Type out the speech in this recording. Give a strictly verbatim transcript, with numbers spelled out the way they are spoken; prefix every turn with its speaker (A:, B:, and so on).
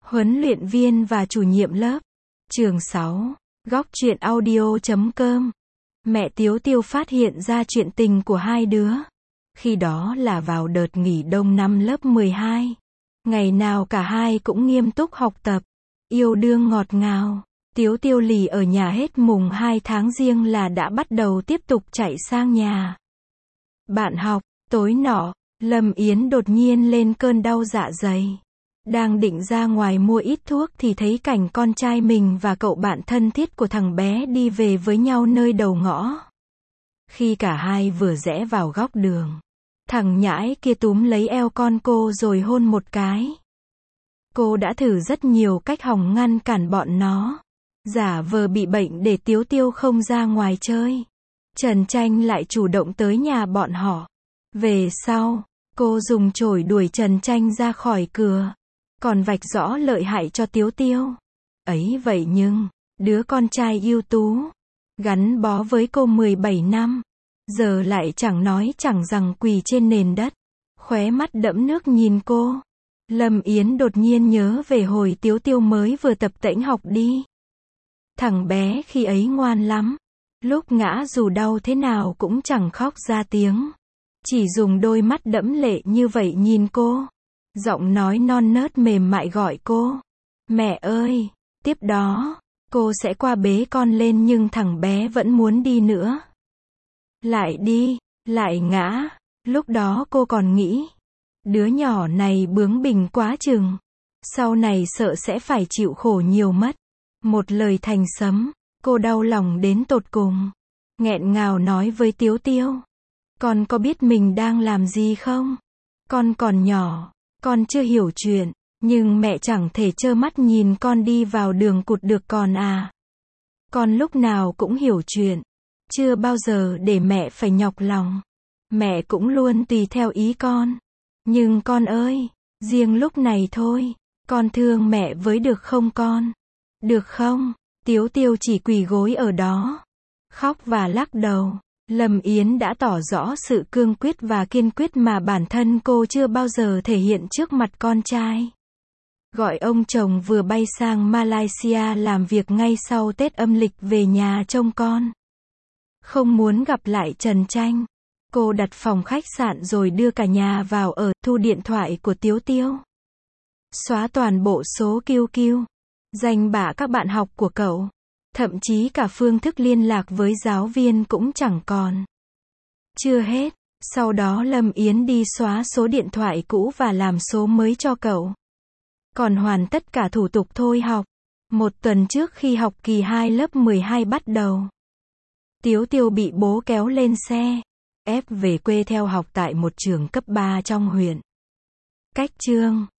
A: Huấn luyện viên và chủ nhiệm lớp. Chương sáu. Góc truyện audio chấm com. Mẹ Tiếu Tiêu phát hiện ra chuyện tình của hai đứa. Khi đó là vào đợt nghỉ đông năm lớp mười hai. Ngày nào cả hai cũng nghiêm túc học tập, yêu đương ngọt ngào. Tiếu Tiêu lì ở nhà hết mùng hai tháng Giêng là đã bắt đầu tiếp tục chạy sang nhà bạn học. Tối nọ, Lâm Yến đột nhiên lên cơn đau dạ dày. Đang định ra ngoài mua ít thuốc thì thấy cảnh con trai mình và cậu bạn thân thiết của thằng bé đi về với nhau nơi đầu ngõ. Khi cả hai vừa rẽ vào góc đường, thằng nhãi kia túm lấy eo con cô rồi hôn một cái. Cô đã thử rất nhiều cách hòng ngăn cản bọn nó, giả vờ bị bệnh để Tiếu Tiêu không ra ngoài chơi. Trần Tranh lại chủ động tới nhà bọn họ. Về sau, cô dùng chổi đuổi Trần Tranh ra khỏi cửa, còn vạch rõ lợi hại cho Tiếu Tiêu. Ấy vậy nhưng, đứa con trai ưu tú, gắn bó với cô mười bảy năm, giờ lại chẳng nói chẳng rằng quỳ trên nền đất, khóe mắt đẫm nước nhìn cô. Lâm Yến đột nhiên nhớ về hồi Tiếu Tiêu mới vừa tập tễnh học đi. Thằng bé khi ấy ngoan lắm, lúc ngã dù đau thế nào cũng chẳng khóc ra tiếng, chỉ dùng đôi mắt đẫm lệ như vậy nhìn cô. Giọng nói non nớt mềm mại gọi cô, mẹ ơi. Tiếp đó, cô sẽ qua bế con lên nhưng thằng bé vẫn muốn đi nữa. Lại đi, lại ngã. Lúc đó cô còn nghĩ, đứa nhỏ này bướng bỉnh quá chừng, sau này sợ sẽ phải chịu khổ nhiều mất. Một lời thành sấm, cô đau lòng đến tột cùng, nghẹn ngào nói với Tiếu Tiêu, con có biết mình đang làm gì không? Con còn nhỏ, con chưa hiểu chuyện, nhưng mẹ chẳng thể trơ mắt nhìn con đi vào đường cụt được con à. Con lúc nào cũng hiểu chuyện, chưa bao giờ để mẹ phải nhọc lòng. Mẹ cũng luôn tùy theo ý con. Nhưng con ơi, riêng lúc này thôi, con thương mẹ với được không con? Được không? Tiếu Tiêu chỉ quỳ gối ở đó, khóc và lắc đầu. Lâm Yến đã tỏ rõ sự cương quyết và kiên quyết mà bản thân cô chưa bao giờ thể hiện trước mặt con trai. Gọi ông chồng vừa bay sang Malaysia làm việc ngay sau Tết âm lịch về nhà trông con. Không muốn gặp lại Trần Tranh, cô đặt phòng khách sạn rồi đưa cả nhà vào ở, thu điện thoại của Tiếu Tiêu. Xóa toàn bộ số kiu kiu, danh bạ các bạn học của cậu. Thậm chí cả phương thức liên lạc với giáo viên cũng chẳng còn. Chưa hết, sau đó Lâm Yến đi xóa số điện thoại cũ và làm số mới cho cậu. Còn hoàn tất cả thủ tục thôi học. Một tuần trước khi học kỳ hai lớp mười hai bắt đầu, Tiếu Tiêu bị bố kéo lên xe, ép về quê theo học tại một trường cấp ba trong huyện. Cách Chương